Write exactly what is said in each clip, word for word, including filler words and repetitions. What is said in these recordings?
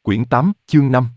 Quyển tám, chương năm.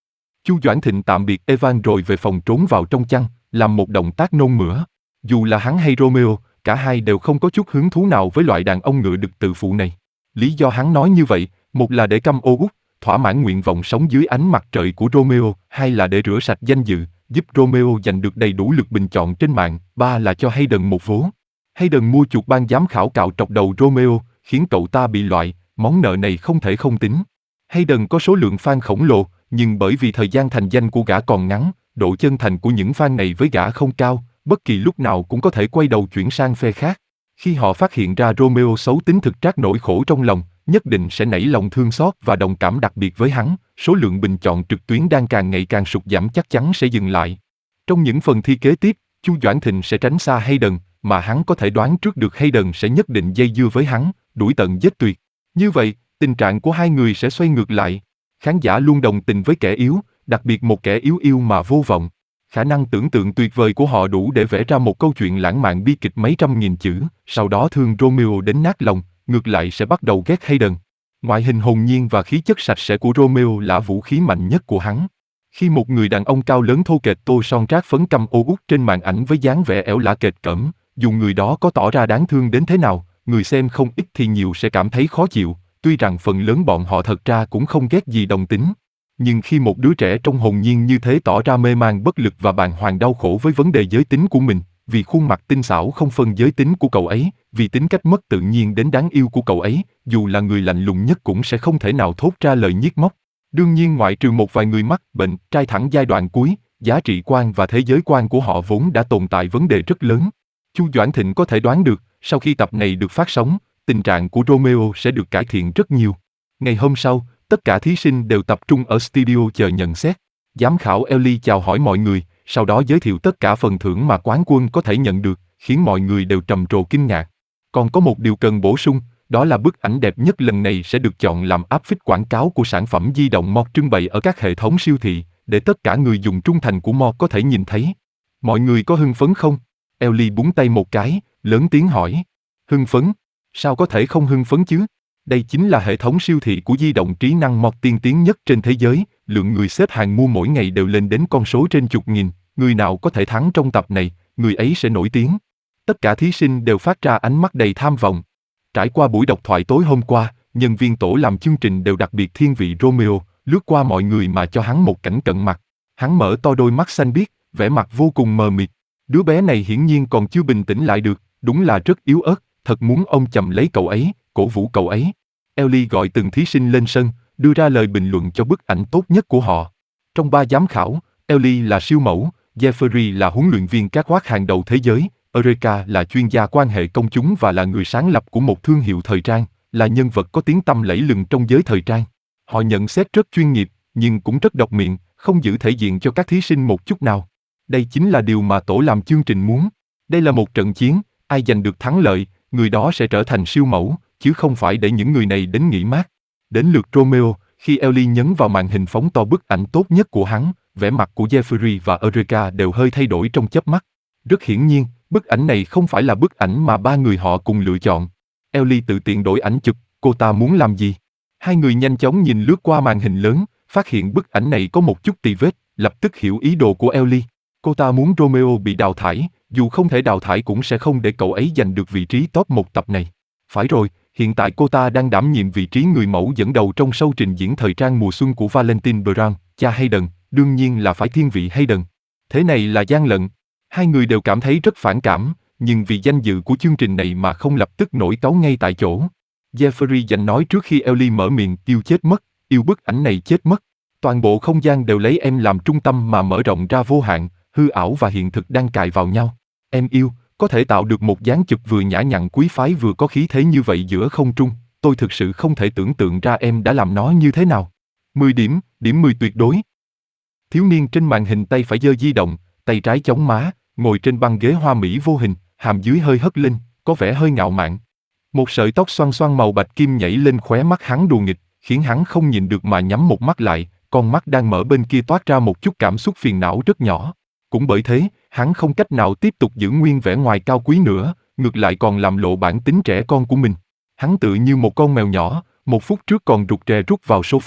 Chu Doãn Thịnh tạm biệt Evan rồi về phòng trốn vào trong chăn, làm một động tác nôn mửa. Dù là hắn hay Romeo, cả hai đều không có chút hứng thú nào với loại đàn ông ngựa đực tự phụ này. Lý do hắn nói như vậy, một là để căm ô út, thỏa mãn nguyện vọng sống dưới ánh mặt trời của Romeo, hai là để rửa sạch danh dự, giúp Romeo giành được đầy đủ lượt bình chọn trên mạng, ba là cho Hayden một vố. Hayden mua chuộc ban giám khảo cạo trọc đầu Romeo, khiến cậu ta bị loại, món nợ này không thể không tính. Hayden có số lượng fan khổng lồ, nhưng bởi vì thời gian thành danh của gã còn ngắn, độ chân thành của những fan này với gã không cao, bất kỳ lúc nào cũng có thể quay đầu chuyển sang phe khác. Khi họ phát hiện ra Romeo xấu tính thực trát nỗi khổ trong lòng, nhất định sẽ nảy lòng thương xót và đồng cảm đặc biệt với hắn, số lượng bình chọn trực tuyến đang càng ngày càng sụt giảm chắc chắn sẽ dừng lại. Trong những phần thi kế tiếp, Chu Doãn Thịnh sẽ tránh xa Hayden, mà hắn có thể đoán trước được Hayden sẽ nhất định dây dưa với hắn, đuổi tận giết tuyệt. Như vậy, tình trạng của hai người sẽ xoay ngược lại. Khán giả luôn đồng tình với kẻ yếu, đặc biệt một kẻ yếu yêu mà vô vọng. Khả năng tưởng tượng tuyệt vời của họ đủ để vẽ ra một câu chuyện lãng mạn bi kịch mấy trăm nghìn chữ, sau đó thương Romeo đến nát lòng, ngược lại sẽ bắt đầu ghét Hayden. Ngoại hình hồn nhiên và khí chất sạch sẽ của Romeo là vũ khí mạnh nhất của hắn. Khi một người đàn ông cao lớn thô kệch tô son trát phấn căm ô uất trên màn ảnh với dáng vẻ ẻo lả kệch cỡm, dù người đó có tỏ ra đáng thương đến thế nào, người xem không ít thì nhiều sẽ cảm thấy khó chịu, tuy rằng phần lớn bọn họ thật ra cũng không ghét gì đồng tính. Nhưng khi một đứa trẻ trông hồn nhiên như thế tỏ ra mê man bất lực và bàng hoàng đau khổ với vấn đề giới tính của mình, vì khuôn mặt tinh xảo không phân giới tính của cậu ấy, vì tính cách mất tự nhiên đến đáng yêu của cậu ấy, dù là người lạnh lùng nhất cũng sẽ không thể nào thốt ra lời nhiếc móc. Đương nhiên ngoại trừ một vài người mắc bệnh trai thẳng giai đoạn cuối, giá trị quan và thế giới quan của họ vốn đã tồn tại vấn đề rất lớn. Chu Doãn Thịnh có thể đoán được, sau khi tập này được phát sóng, tình trạng của Romeo sẽ được cải thiện rất nhiều. Ngày hôm sau, tất cả thí sinh đều tập trung ở studio chờ nhận xét. Giám khảo Ellie chào hỏi mọi người, sau đó giới thiệu tất cả phần thưởng mà quán quân có thể nhận được, khiến mọi người đều trầm trồ kinh ngạc. Còn có một điều cần bổ sung, đó là bức ảnh đẹp nhất lần này sẽ được chọn làm áp phích quảng cáo của sản phẩm di động Mo trưng bày ở các hệ thống siêu thị, để tất cả người dùng trung thành của Mo có thể nhìn thấy. Mọi người có hưng phấn không? Ellie búng tay một cái, lớn tiếng hỏi. Hưng phấn? Sao có thể không hưng phấn chứ? Đây chính là hệ thống siêu thị của di động trí năng Mo tiên tiến nhất trên thế giới, lượng người xếp hàng mua mỗi ngày đều lên đến con số trên chục nghìn, người nào có thể thắng trong tập này, người ấy sẽ nổi tiếng. Tất cả thí sinh đều phát ra ánh mắt đầy tham vọng. Trải qua buổi độc thoại tối hôm qua, nhân viên tổ làm chương trình đều đặc biệt thiên vị Romeo, lướt qua mọi người mà cho hắn một cảnh cận mặt. Hắn mở to đôi mắt xanh biếc, vẻ mặt vô cùng mờ mịt. Đứa bé này hiển nhiên còn chưa bình tĩnh lại được, đúng là rất yếu ớt, thật muốn ông chầm lấy cậu ấy, cổ vũ cậu ấy. Ellie gọi từng thí sinh lên sân, đưa ra lời bình luận cho bức ảnh tốt nhất của họ. Trong ba giám khảo, Ellie là siêu mẫu, Jeffrey là huấn luyện viên catwalk hàng đầu thế giới, Eureka là chuyên gia quan hệ công chúng và là người sáng lập của một thương hiệu thời trang, là nhân vật có tiếng tăm lẫy lừng trong giới thời trang. Họ nhận xét rất chuyên nghiệp, nhưng cũng rất độc miệng, không giữ thể diện cho các thí sinh một chút nào. Đây chính là điều mà tổ làm chương trình muốn. Đây là một trận chiến, ai giành được thắng lợi, người đó sẽ trở thành siêu mẫu, chứ không phải để những người này đến nghỉ mát. Đến lượt Romeo, khi Ellie nhấn vào màn hình phóng to bức ảnh tốt nhất của hắn, vẻ mặt của Jeffrey và Eureka đều hơi thay đổi trong chớp mắt. Rất hiển nhiên, bức ảnh này không phải là bức ảnh mà ba người họ cùng lựa chọn. Ellie tự tiện đổi ảnh chụp, cô ta muốn làm gì? Hai người nhanh chóng nhìn lướt qua màn hình lớn, phát hiện bức ảnh này có một chút tì vết, lập tức hiểu ý đồ của Ellie. Cô ta muốn Romeo bị đào thải, dù không thể đào thải cũng sẽ không để cậu ấy giành được vị trí top một tập này. Phải rồi, hiện tại cô ta đang đảm nhiệm vị trí người mẫu dẫn đầu trong show trình diễn thời trang mùa xuân của Valentine Brown, cha Hayden, đương nhiên là phải thiên vị Hayden. Thế này là gian lận. Hai người đều cảm thấy rất phản cảm, nhưng vì danh dự của chương trình này mà không lập tức nổi cáu ngay tại chỗ. Jeffrey dành nói trước khi Ellie mở miệng, yêu chết mất, yêu bức ảnh này chết mất. Toàn bộ không gian đều lấy em làm trung tâm mà mở rộng ra vô hạn, hư ảo và hiện thực đang cài vào nhau. Em yêu, có thể tạo được một dáng chụp vừa nhã nhặn quý phái vừa có khí thế như vậy giữa không trung, tôi thực sự không thể tưởng tượng ra em đã làm nó như thế nào. mười điểm, điểm mười tuyệt đối. Thiếu niên trên màn hình tay phải giơ di động, tay trái chống má, ngồi trên băng ghế hoa mỹ vô hình, hàm dưới hơi hất lên, có vẻ hơi ngạo mạn. Một sợi tóc xoăn xoăn màu bạch kim nhảy lên khóe mắt hắn đùa nghịch, khiến hắn không nhìn được mà nhắm một mắt lại, con mắt đang mở bên kia toát ra một chút cảm xúc phiền não rất nhỏ. Cũng bởi thế, hắn không cách nào tiếp tục giữ nguyên vẻ ngoài cao quý nữa, ngược lại còn làm lộ bản tính trẻ con của mình. Hắn tự như một con mèo nhỏ, một phút trước còn rụt rè rút vào sofa,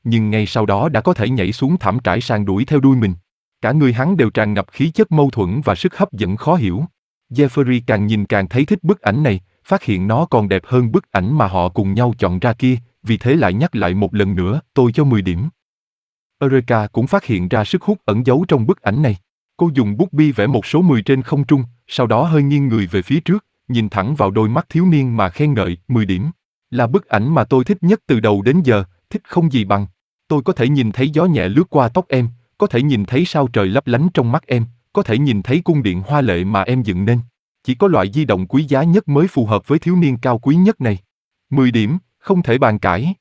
nhưng ngay sau đó đã có thể nhảy xuống thảm trải sàn đuổi theo đuôi mình. Cả người hắn đều tràn ngập khí chất mâu thuẫn và sức hấp dẫn khó hiểu. Jeffrey càng nhìn càng thấy thích bức ảnh này, phát hiện nó còn đẹp hơn bức ảnh mà họ cùng nhau chọn ra kia, vì thế lại nhắc lại một lần nữa, tôi cho mười điểm. Eureka cũng phát hiện ra sức hút ẩn giấu trong bức ảnh này. Cô dùng bút bi vẽ một số mười trên không trung, sau đó hơi nghiêng người về phía trước, nhìn thẳng vào đôi mắt thiếu niên mà khen ngợi, mười điểm. Là bức ảnh mà tôi thích nhất từ đầu đến giờ, thích không gì bằng. Tôi có thể nhìn thấy gió nhẹ lướt qua tóc em, có thể nhìn thấy sao trời lấp lánh trong mắt em, có thể nhìn thấy cung điện hoa lệ mà em dựng nên. Chỉ có loại di động quý giá nhất mới phù hợp với thiếu niên cao quý nhất này. mười điểm, không thể bàn cãi.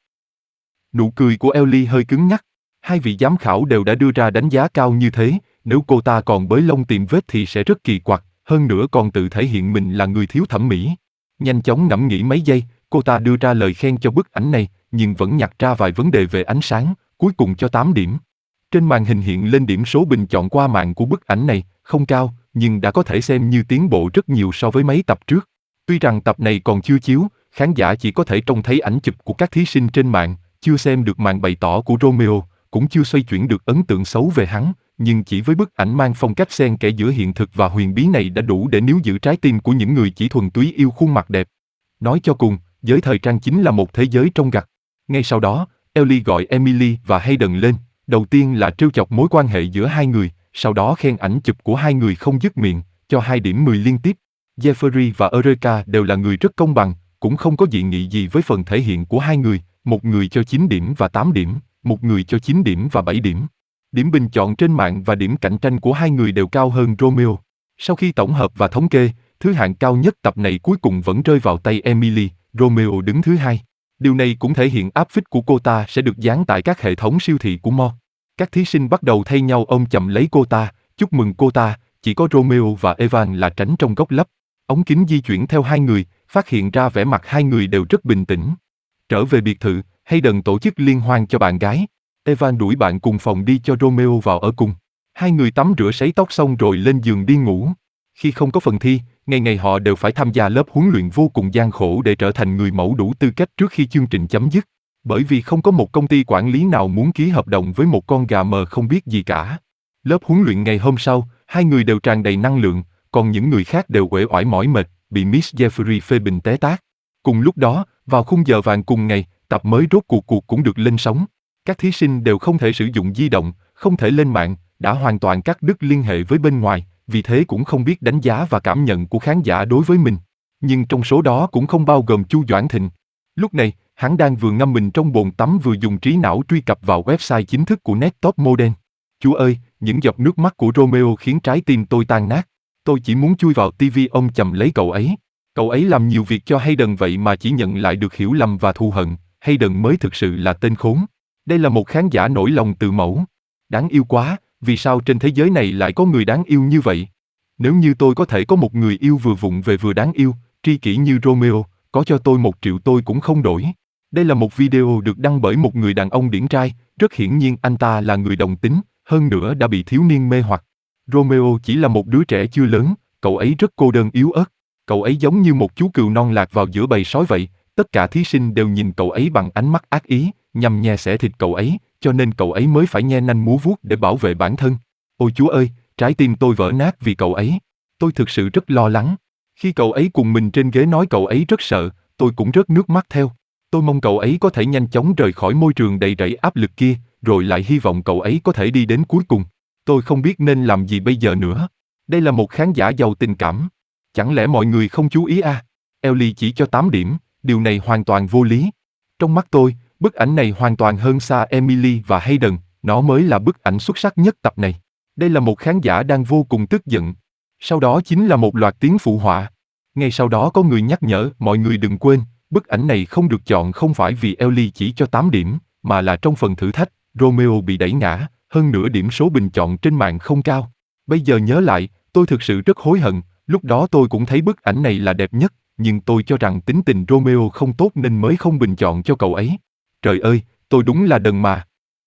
Nụ cười của Ellie hơi cứng nhắc. Hai vị giám khảo đều đã đưa ra đánh giá cao như thế, nếu cô ta còn bới lông tìm vết thì sẽ rất kỳ quặc, hơn nữa còn tự thể hiện mình là người thiếu thẩm mỹ. Nhanh chóng ngẫm nghĩ mấy giây, cô ta đưa ra lời khen cho bức ảnh này, nhưng vẫn nhặt ra vài vấn đề về ánh sáng, cuối cùng cho tám điểm. Trên màn hình hiện lên điểm số bình chọn qua mạng của bức ảnh này, không cao, nhưng đã có thể xem như tiến bộ rất nhiều so với mấy tập trước. Tuy rằng tập này còn chưa chiếu, khán giả chỉ có thể trông thấy ảnh chụp của các thí sinh trên mạng, chưa xem được màn bày tỏ của Romeo, cũng chưa xoay chuyển được ấn tượng xấu về hắn, nhưng chỉ với bức ảnh mang phong cách xen kẽ giữa hiện thực và huyền bí này đã đủ để níu giữ trái tim của những người chỉ thuần túy yêu khuôn mặt đẹp. Nói cho cùng, giới thời trang chính là một thế giới trong gặt. Ngay sau đó, Ellie gọi Emily và Hayden lên, đầu tiên là trêu chọc mối quan hệ giữa hai người, sau đó khen ảnh chụp của hai người không dứt miệng, cho hai điểm mười liên tiếp. Jeffrey và Eureka đều là người rất công bằng, cũng không có dị nghị gì với phần thể hiện của hai người, một người cho chín điểm và tám điểm, một người cho chín điểm và bảy điểm. Điểm bình chọn trên mạng và điểm cạnh tranh của hai người đều cao hơn Romeo. Sau khi tổng hợp và thống kê, thứ hạng cao nhất tập này cuối cùng vẫn rơi vào tay Emily, Romeo đứng thứ hai. Điều này cũng thể hiện áp phích của cô ta sẽ được dán tại các hệ thống siêu thị của Mo. Các thí sinh bắt đầu thay nhau ôm chầm lấy cô ta, chúc mừng cô ta, chỉ có Romeo và Evan là tránh trong góc lấp. Ống kính di chuyển theo hai người, phát hiện ra vẻ mặt hai người đều rất bình tĩnh. Trở về biệt thự, Hayden tổ chức liên hoan cho bạn gái. Evan đuổi bạn cùng phòng đi cho Romeo vào ở cùng. Hai người tắm rửa sấy tóc xong rồi lên giường đi ngủ. Khi không có phần thi, ngày ngày họ đều phải tham gia lớp huấn luyện vô cùng gian khổ để trở thành người mẫu đủ tư cách trước khi chương trình chấm dứt. Bởi vì không có một công ty quản lý nào muốn ký hợp đồng với một con gà mờ không biết gì cả. Lớp huấn luyện ngày hôm sau, hai người đều tràn đầy năng lượng, còn những người khác đều uể oải mỏi mệt, bị Miss Jeffrey phê bình té tát. Cùng lúc đó, vào khung giờ vàng cùng ngày, tập mới rốt cuộc cuộc cũng được lên sóng. Các thí sinh đều không thể sử dụng di động, không thể lên mạng, đã hoàn toàn cắt đứt liên hệ với bên ngoài, vì thế cũng không biết đánh giá và cảm nhận của khán giả đối với mình. Nhưng trong số đó cũng không bao gồm Chu Doãn Thịnh. Lúc này, hắn đang vừa ngâm mình trong bồn tắm vừa dùng trí não truy cập vào website chính thức của Net Top Model. Chú ơi, những giọt nước mắt của Romeo khiến trái tim tôi tan nát. Tôi chỉ muốn chui vào ti vi ôm chầm lấy cậu ấy. Cậu ấy làm nhiều việc cho Hayden vậy mà chỉ nhận lại được hiểu lầm và thù hận. Hayden mới thực sự là tên khốn. Đây là một khán giả nổi lòng từ mẫu. Đáng yêu quá, vì sao trên thế giới này lại có người đáng yêu như vậy? Nếu như tôi có thể có một người yêu vừa vụng về vừa đáng yêu, tri kỷ như Romeo, có cho tôi một triệu tôi cũng không đổi. Đây là một video được đăng bởi một người đàn ông điển trai, rất hiển nhiên anh ta là người đồng tính, hơn nữa đã bị thiếu niên mê hoặc. Romeo chỉ là một đứa trẻ chưa lớn, cậu ấy rất cô đơn yếu ớt. Cậu ấy giống như một chú cừu non lạc vào giữa bầy sói vậy, tất cả thí sinh đều nhìn cậu ấy bằng ánh mắt ác ý, nhằm nhè xẻ thịt cậu ấy, cho nên cậu ấy mới phải nhe nanh múa vuốt để bảo vệ bản thân. Ôi Chúa ơi, trái tim tôi vỡ nát vì cậu ấy. Tôi thực sự rất lo lắng. Khi cậu ấy cùng mình trên ghế nói cậu ấy rất sợ, tôi cũng rớt nước mắt theo. Tôi mong cậu ấy có thể nhanh chóng rời khỏi môi trường đầy rẫy áp lực kia, rồi lại hy vọng cậu ấy có thể đi đến cuối cùng. Tôi không biết nên làm gì bây giờ nữa. Đây là một khán giả giàu tình cảm. Chẳng lẽ mọi người không chú ý à? Ellie chỉ cho tám điểm, điều này hoàn toàn vô lý. Trong mắt tôi, bức ảnh này hoàn toàn hơn xa Emily và Hayden, nó mới là bức ảnh xuất sắc nhất tập này. Đây là một khán giả đang vô cùng tức giận. Sau đó chính là một loạt tiếng phụ họa. Ngay sau đó có người nhắc nhở mọi người đừng quên, bức ảnh này không được chọn không phải vì Ellie chỉ cho tám điểm, mà là trong phần thử thách, Romeo bị đẩy ngã, hơn nữa điểm số bình chọn trên mạng không cao. Bây giờ nhớ lại, tôi thực sự rất hối hận, lúc đó tôi cũng thấy bức ảnh này là đẹp nhất, nhưng tôi cho rằng tính tình Romeo không tốt nên mới không bình chọn cho cậu ấy. Trời ơi, tôi đúng là đần mà.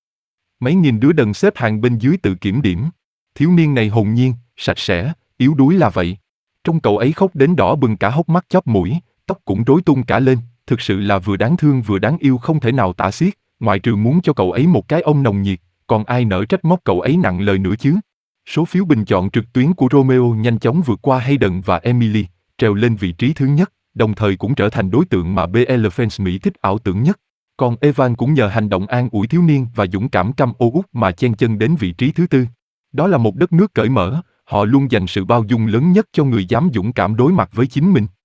Mấy nghìn đứa đần xếp hàng bên dưới tự kiểm điểm. Thiếu niên này hồn nhiên, sạch sẽ, yếu đuối là vậy. Trong cậu ấy khóc đến đỏ bừng cả hốc mắt chóp mũi, tóc cũng rối tung cả lên, thực sự là vừa đáng thương vừa đáng yêu không thể nào tả xiết, Ngoại trừ muốn cho cậu ấy một cái ôm nồng nhiệt, còn ai nỡ trách móc cậu ấy nặng lời nữa chứ. Số phiếu bình chọn trực tuyến của Romeo nhanh chóng vượt qua Hayden và Emily, trèo lên vị trí thứ nhất, đồng thời cũng trở thành đối tượng mà bê lờ fans Mỹ thích ảo tưởng nhất. Còn Evan cũng nhờ hành động an ủi thiếu niên và dũng cảm căm ô út mà chen chân đến vị trí thứ tư. Đó là một đất nước cởi mở, họ luôn dành sự bao dung lớn nhất cho người dám dũng cảm đối mặt với chính mình.